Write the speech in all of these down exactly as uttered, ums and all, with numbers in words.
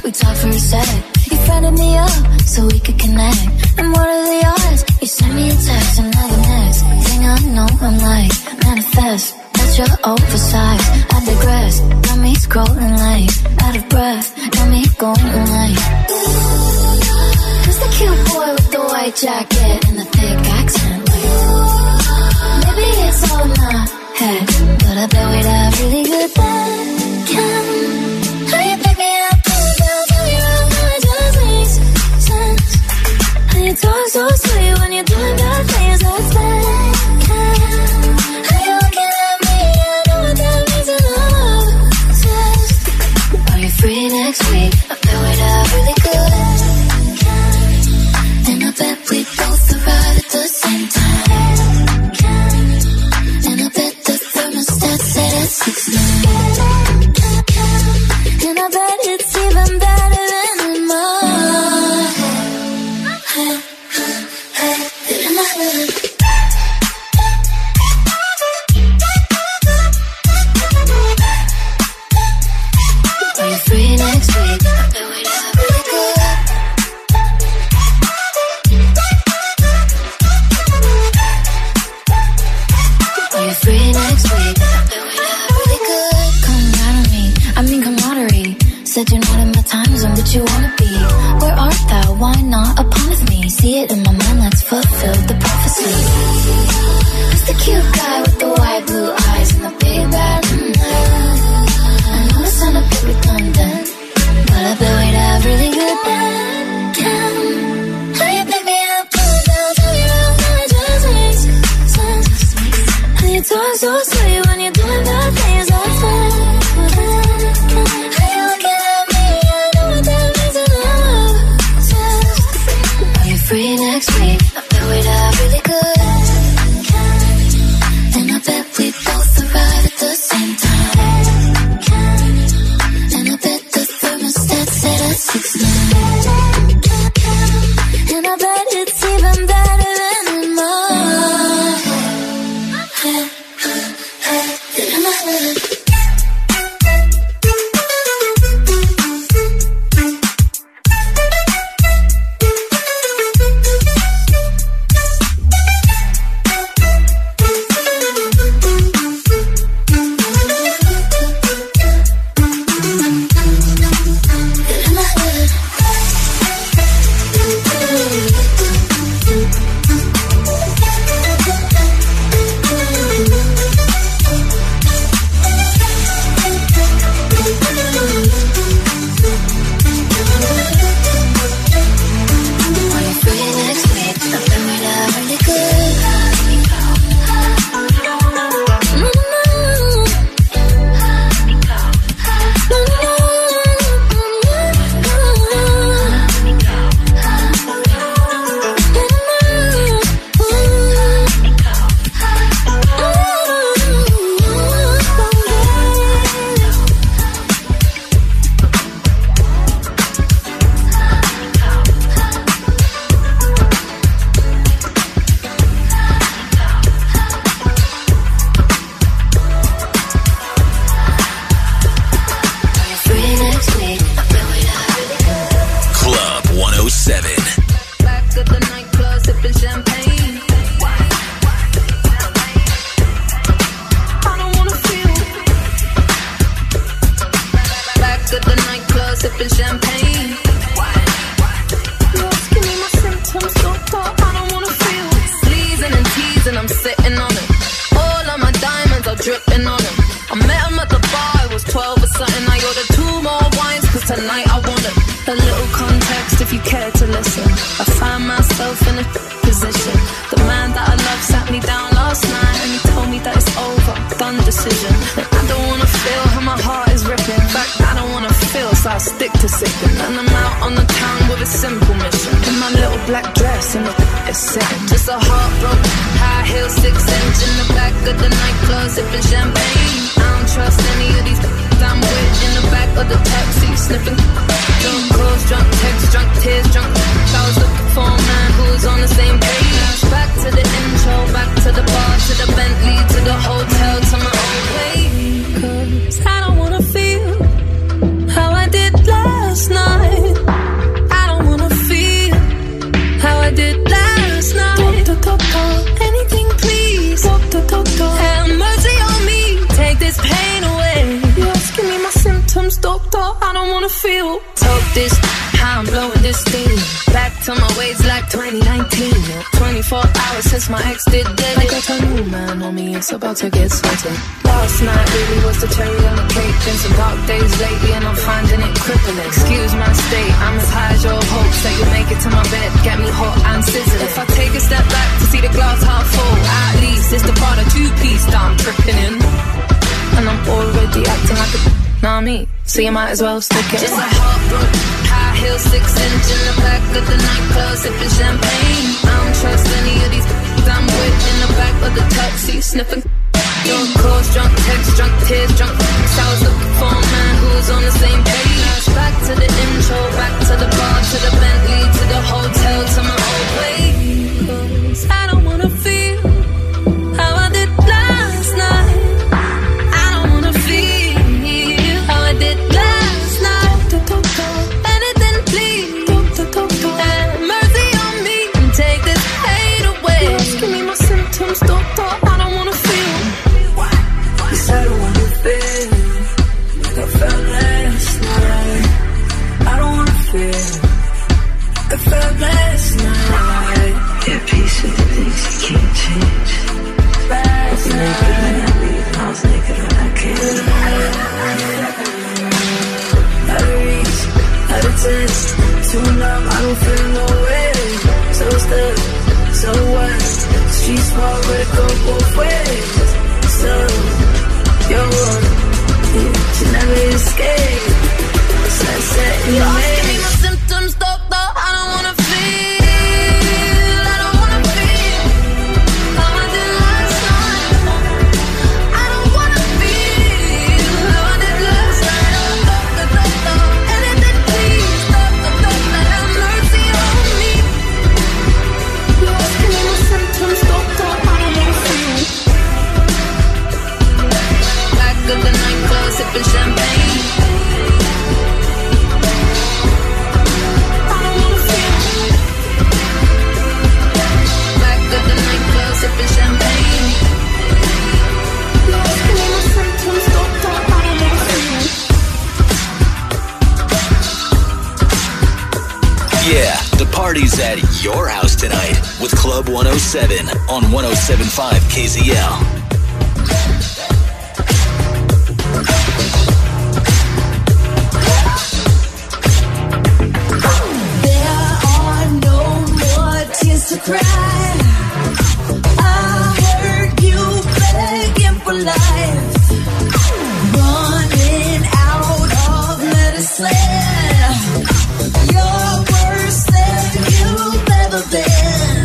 we talked for a sec. You friended me up so we could connect. And what are the odds? You sent me a text and now the next thing I know, I'm like, manifest. That's your oversized. I digress. Got me scrolling like out of breath. Got me going like, who's the cute boy with the white jacket and the thick accent? Like, maybe it's all in my head, but I bet we'd have really good bacon. How you pick me up, pull me down, turn me around, how it just makes sense. And you talk so sweet when you're doing bad things, that's bacon. How you looking at me, I know what that means, and I'm obsessed. Are you free next week? I bet we'd have really good bacon. And I bet we both arrive at the same time. And I bet the thermostat set at six nine. And I bet it's even better than in my head. In my head. Are you free next week? I bet we'd have really good. Are you free next week? I bet we'd have really good. Come out of me, I mean camaraderie. Said you're not in my time zone, but you wanna be. Where art thou? Why not upon with me? See it in my mind, let's fulfill the prophecy. Who's the cute guy with the white blue eyes and the big bad mm, I know it sound a bit redundant, but I bet we'd have really good bacon. How you pick me up, pull me down, turn me around, how it just makes sense. And you talk so sweet when you're doing bad things, that's bacon. How you looking at me, I know what that means, and I'm obsessed. Are you free next week? I bet we'd have really good bacon. And I bet we both arrive at the same time. And I bet the thermostat set at six nine. And I bet it's even better than in my head. In my head. Last night wanna feel. Talk this, how I'm blowing this steam. Back to my ways like twenty nineteen. twenty-four hours since my ex did dead. Like a new man on me, it's about to get sweaty. Last night really was the cherry on the cake. Been some dark days lately and I'm finding it crippling. Excuse my state, I'm as high as your hopes that you'll make it to my bed. Get me hot and sizzling. If I take a step back to see the glass half full, at least it's the Prada two-piece that I'm tripping in. And I'm already acting like a nah me, so you might as well stick it. Just a heartbroken, high heel, six inch in the back of the nightclub, sipping champagne. I don't trust any of these I'm with in the back of the taxi, sniffing. Drunk calls, drunk texts, drunk tears, drunk f***s. I was looking for a man who was on the same page. Back to the intro, back to the bar, to the Bentley, to the hotel, to my old place. 'Cause I don't wanna feel how I did last night. I don't wanna feel how I did last night. Anything please, have mercy on me and take this hate away. Just give me my symptoms, doctor, I don't wanna feel. Yes, I don't wanna feel like I felt last night. I don't wanna feel like I felt last night. Yeah, peace with the things you can't change. Last night, I was naked when I leave, I was naked when I came. Out of reach, out of touch, too numb, I don't feel no way. So stuck, so what? Street smart, but it go both ways. So, yo, you should never escape. Sunset in the Lost, give me my symptoms, doctor, I don't wanna feel. I don't wanna feel how I did last night. I don't wanna feel how I did last night. Doctor, doctor, anything please, doctor, doctor, have mercy on me. Lost, give me my symptoms, doctor, I don't wanna feel. Back of the nightclub, sipping champagne. I don't wanna feel. Back of the nightclub, sipping champagne. Lost, give me my symptoms, doctor, I don't wanna feel. Yeah, the party's at your house tonight with Club one oh seven on one oh seven point five K Z L. There are no more tears to cry. I heard you begging for life, running out of medicine. You're worse than you've ever been.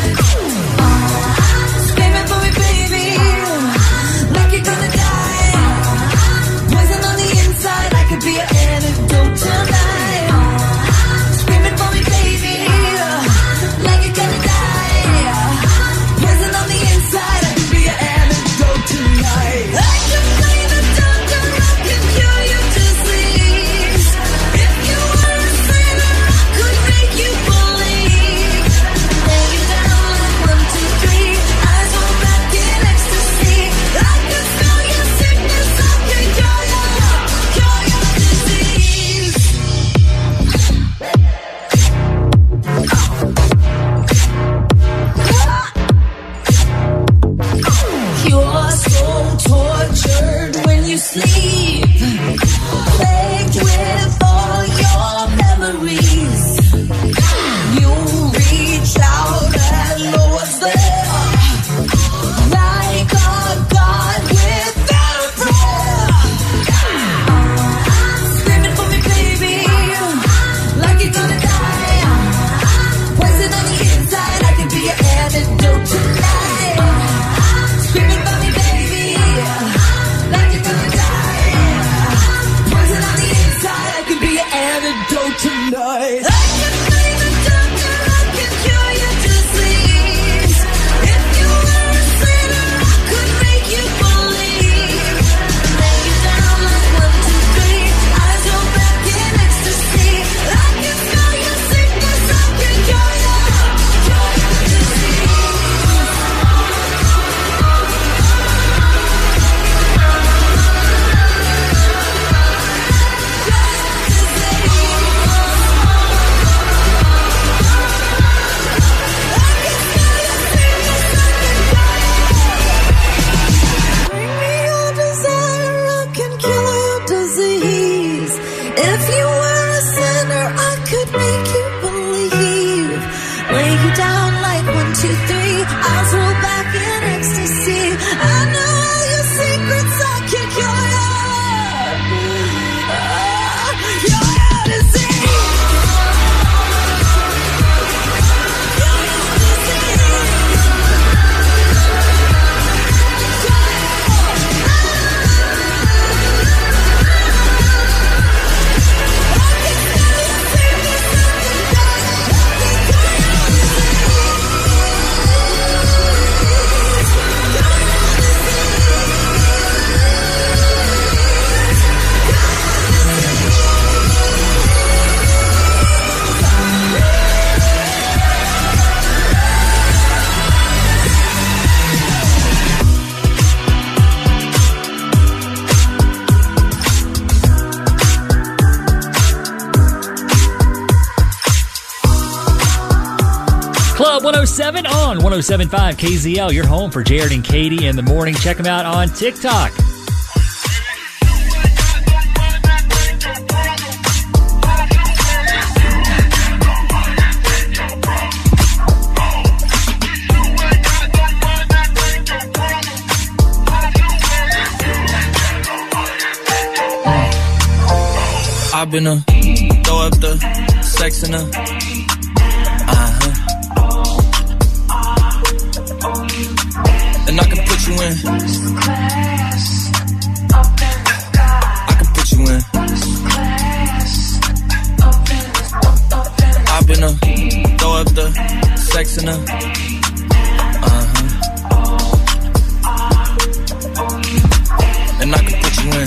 Uh, screaming for me, baby, like you're gonna die. Poison on the inside, I could be an antidote tonight. Screaming for me, baby, like you're gonna die. Poison on the inside, I could be an antidote tonight. I can play the doctor, I can cure your disease. If you were a sinner, I could make you believe. Lay you down like one, two, three, eyes roll back in ecstasy. I can smell your sickness, I can cure your, cure your disease. You're so tortured when you sleep, plagued with all your memories. You reach out and know what's there, like a god without a prayer. Screaming for me, baby, like you're gonna die. Poison on the inside, I could be your antidote tonight. Screaming for me, baby, like you're gonna die. Poison on the inside, I could be your antidote tonight. I can play the doctor, I can cure your disease. If you were a sinner, I could make you believe. Lay you down like one, two, three, eyes roll back in ecstasy. I can smell your sickness, I can cure your, cure your disease. Cure your disease. Club one oh seven on one oh seven point five K Z L, your home for Jared and Katie in the morning. Check them out on TikTok. I've been a throw up the sex in a uh-huh. And I can put you in. I can put you in. I've been a throw up the sex in a uh-huh. And I can put you in.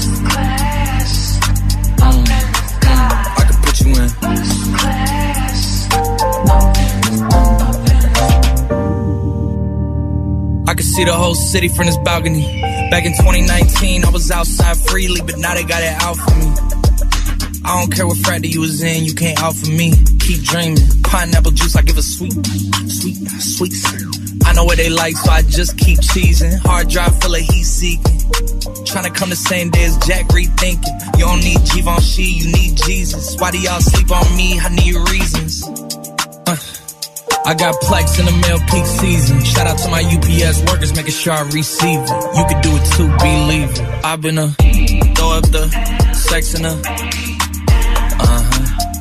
I can see the whole city from this balcony. Back in twenty nineteen, I was outside freely, but now they got it out for me. I don't care what frat you was in, you can't out for me. Keep dreaming, pineapple juice, I give a sweet, sweet, sweet. I know what they like, so I just keep cheesing. Hard drive full of heat seeking. Trying to come the same day as Jack, rethinking. You don't need Givenchy, you need Jesus. Why do y'all sleep on me? I need reasons. Uh. I got Plex in the mail peak season. Shout out to my U P S workers, making sure I receive it. You could do it too, believe it. I've been a throw up the sex in a uh-huh.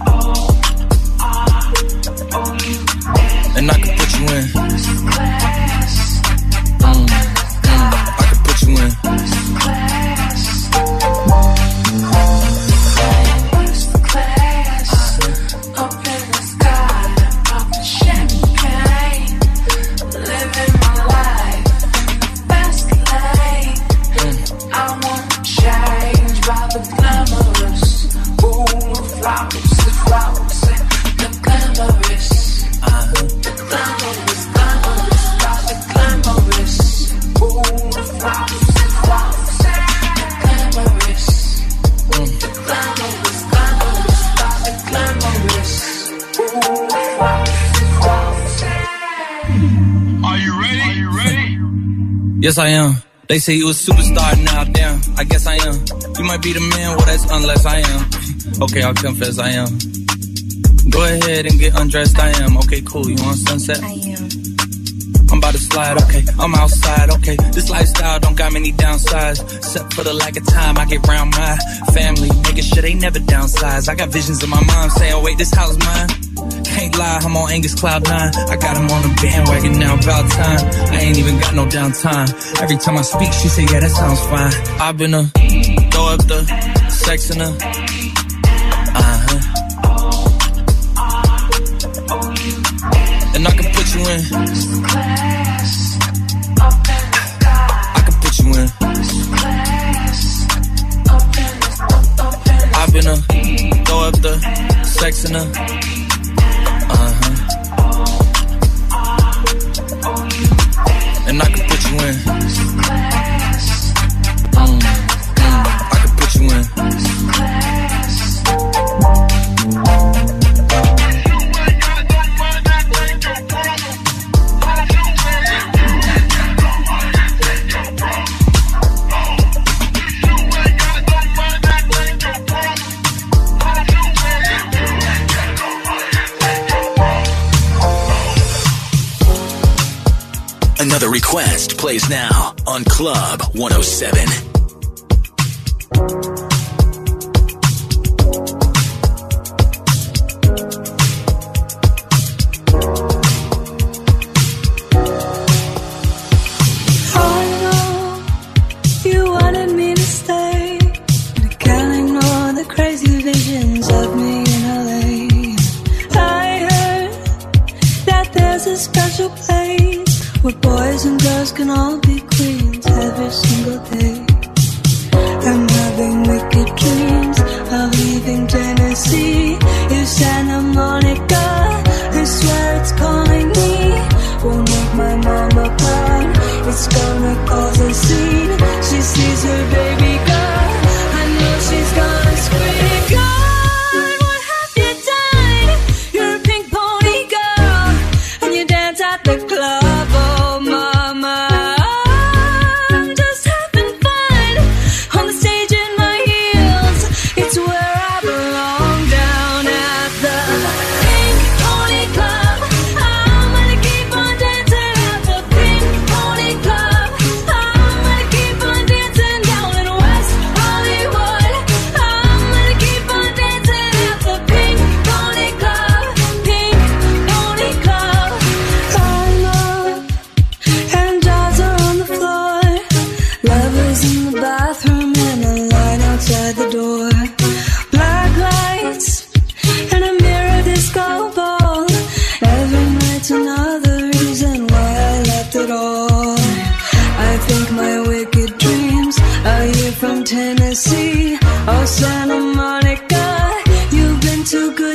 And I can put you in. Mm, mm, I can put you in. Yes, I am. They say you a superstar now, damn. I guess I am. You might be the man, well, that's unless I am. Okay, I'll confess I am. Go ahead and get undressed, I am. Okay, cool, you want sunset? I am. I'm about to slide, okay, I'm outside, okay. This lifestyle don't got many downsides. Except for the lack of time I get around my family. Making sure they never downsize. I got visions of my mom saying, wait, this house mine. Can't lie, I'm on Angus Cloud nine. I got him on the bandwagon now, about time. I ain't even got no downtime. Every time I speak, she say, yeah, that sounds fine. I've been a throw up the sex in a uh-huh. And I can put you in. I can put you in. I've been a throw up the sex in a uh-huh. And I can put you in. Mm, mm, I can put you in. Another request plays now on Club one oh seven. Can all be queens every single day. I'm having wicked dreams of leaving Tennessee. In Santa Monica, I swear it's calling me. Won't make my mama proud. It's gonna cause a scene. She sees her baby girl. I know she's gonna scream. God, what have you done? You're a pink pony girl, and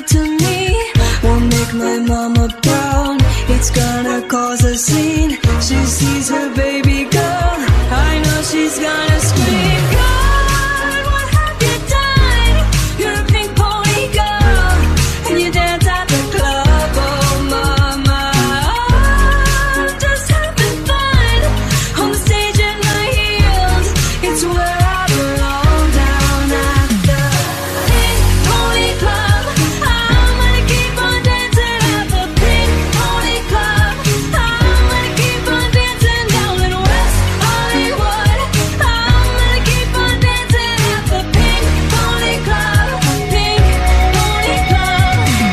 to me won't make my mama proud. It's gonna cause a scene. She sees her baby girl, I know she's gonna scream. God, what have you done? You're a pink pony girl, and you dance at the club. Oh mama, I'm just having fun on the stage in my heels. It's where I belong, down at the Pink Pony Club. I'm gonna keep on dancing at the Pink Pony Club. I'm gonna keep on dancing down in West Hollywood. I'm gonna keep on dancing at the Pink Pony Club. Pink Pony Club.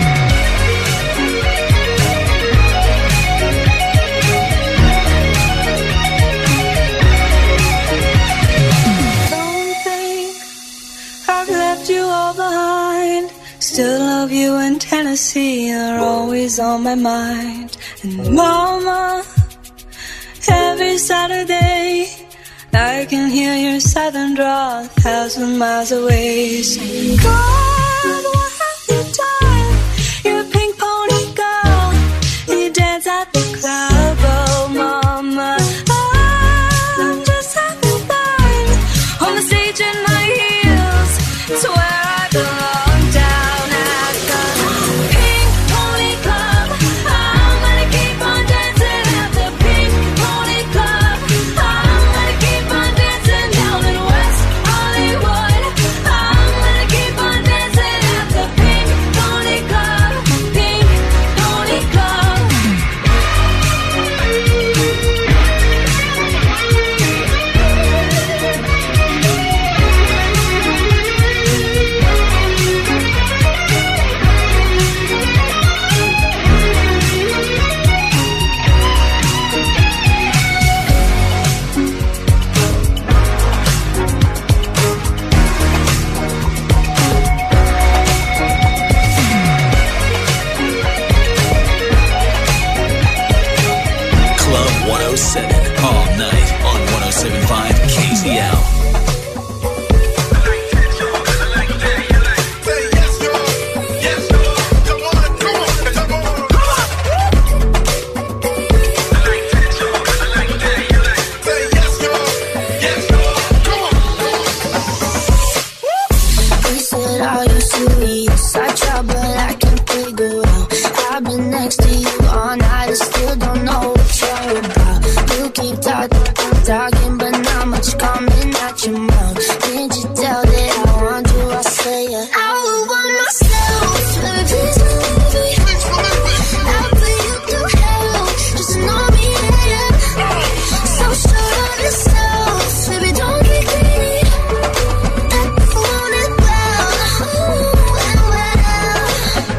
Don't think I've left you all behind. Still love you in Tennessee, you're always on my mind. And mama, every Saturday I can hear your southern drawl a thousand miles away. Saying, God, what have you done? You're a pink pony girl, and you dance at the club. Oh mama, I'm just having fun on the stage in my heels. It's where I belong, down at the Pink Pony Club. I'm gonna keep on dancing at the Pink Pony Club. I'm gonna keep on dancing down in West Hollywood. I'm gonna keep on dancing at the Pink Pony Club. Pink Pony Club. Club one oh seven, all night on one oh seven point five K Z L. They said, are you serious? I try, but I can't figure out. I've been next to you all night, I still don't know what you're about. You keep talking, talking, but not much coming out your mouth. Can't you tell that I want you? I say it. I would want myself, baby, please believe me. I'll put you through hell, just to know me, yeah. So sure of yourself, baby, don't get greedy. I want it well, ooh, and well.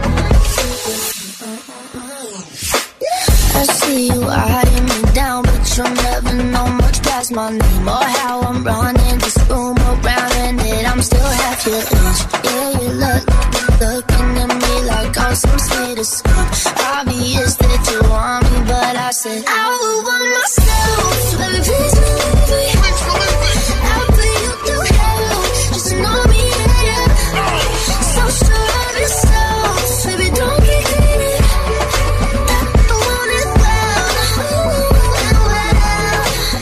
I see you eyeing me down, but you'll never know much past my name or how I'm running this room around, and that I'm still half your age. Yeah, you look, looking at me like I'm some sweet escape. Obvious that you want me, but I said I would want myself, baby, please believe me. I'll put you through hell, just to know me, yeah. So sure of yourself, baby, don't get greedy. I want it well, ooh, and well.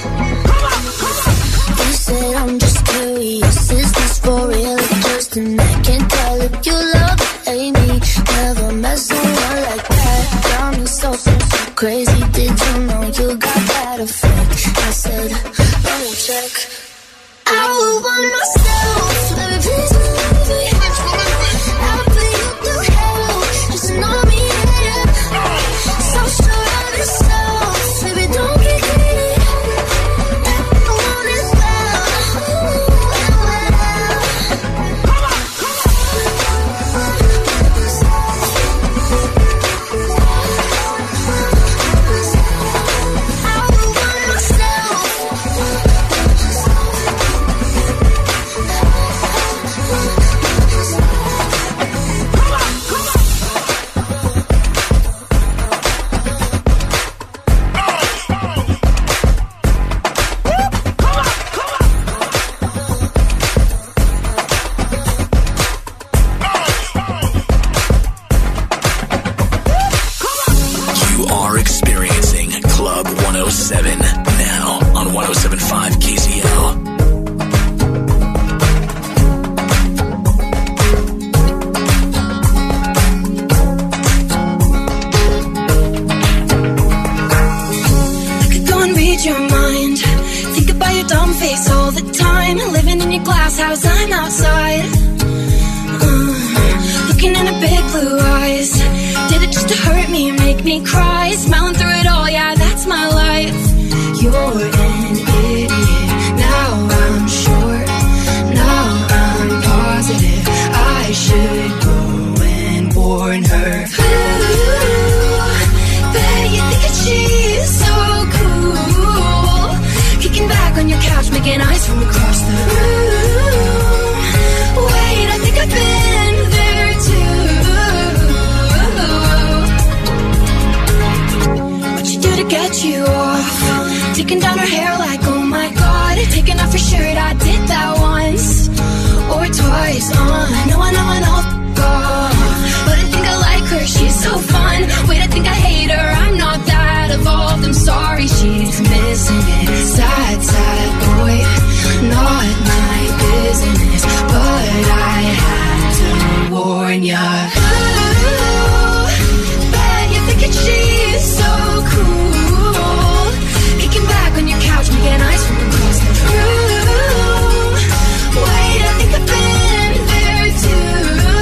You said I'm just curious, is this for real or just an act? Can't tell if you love or hate me. Never met someone like that. Got me so, so, so crazy. Did you know you got that effect? I said, let me check. I would want myself, baby, please believe me. I'll put you through hell, just to know me, yeah. So sure of yourself, baby, don't get greedy. I want it well, ooh, and well. I would want myself. big blue eyes. Did it just to hurt me and make me cry? Smiling through it all, yeah, that's my life. You're an idiot. Now I'm sure. Now I'm positive. I should go and warn her. Ooh, bet you think that she's so cool. Kicking back on your couch, making eyes from across the room. Wait, I think I've been there too. What you do to get you off? Taking down her hair like, oh my god. Taking off her shirt, I did that once or twice. Uh, I know, I know, I know, God. But I think I like her, she's so fun. Wait, I think I hate her, I'm not that evolved. I'm sorry, she's missing it. Sad, sad boy, not my business. But I had to warn ya. Ooh, bet you think that she's so cool. Kicking back on your couch, making eyes from across the room. Wait, I think I've been there too.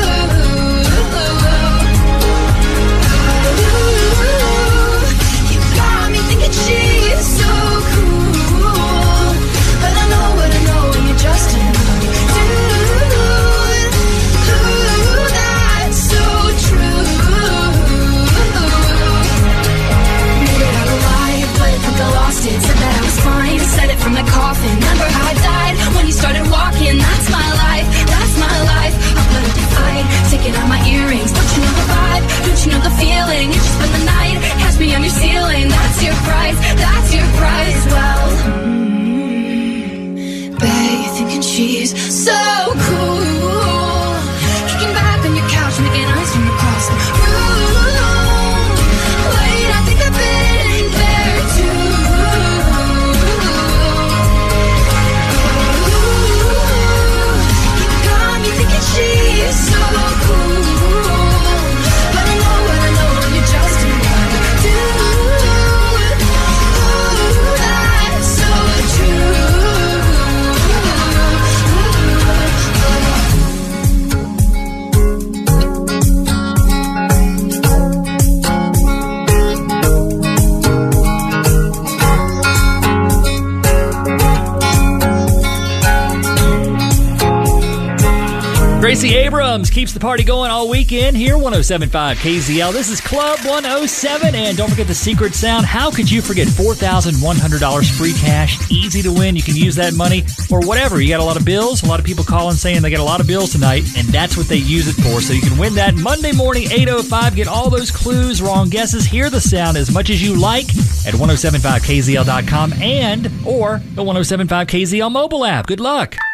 Ooh, you got me thinking she's so cool. But I know what I know, and you're just another dude. Ooh, that's so true. Made it out alive, but I think I lost it. Said that I was fine, said it from the coffin. Remember how I died when you started walking? That's my life, that's my life. I'll let it fight, taking out my earrings. Don't you know the vibe? Don't you know the feeling? You just spend the night, catch me on your ceiling. That's your price, that's your price. Well, mm, bet you're thinking she's so cool. Kicking back on your couch, making eyes from across the room. Wait, I think I've been there too. You got me thinking she's so cool. But I know what I know, and you're just another dude. Ooh, that's so true. Gracie Abrams keeps the party going all weekend here, one oh seven point five K Z L. This is Club one oh seven, and don't forget the secret sound. How could you forget four thousand one hundred dollars free cash? Easy to win. You can use that money for whatever. You got a lot of bills. A lot of people calling saying they got a lot of bills tonight, and that's what they use it for. So you can win that Monday morning, eight oh five. Get all those clues, wrong guesses. Hear the sound as much as you like at ten seventy-five K Z L dot com and or the ten seventy-five K Z L mobile app. Good luck.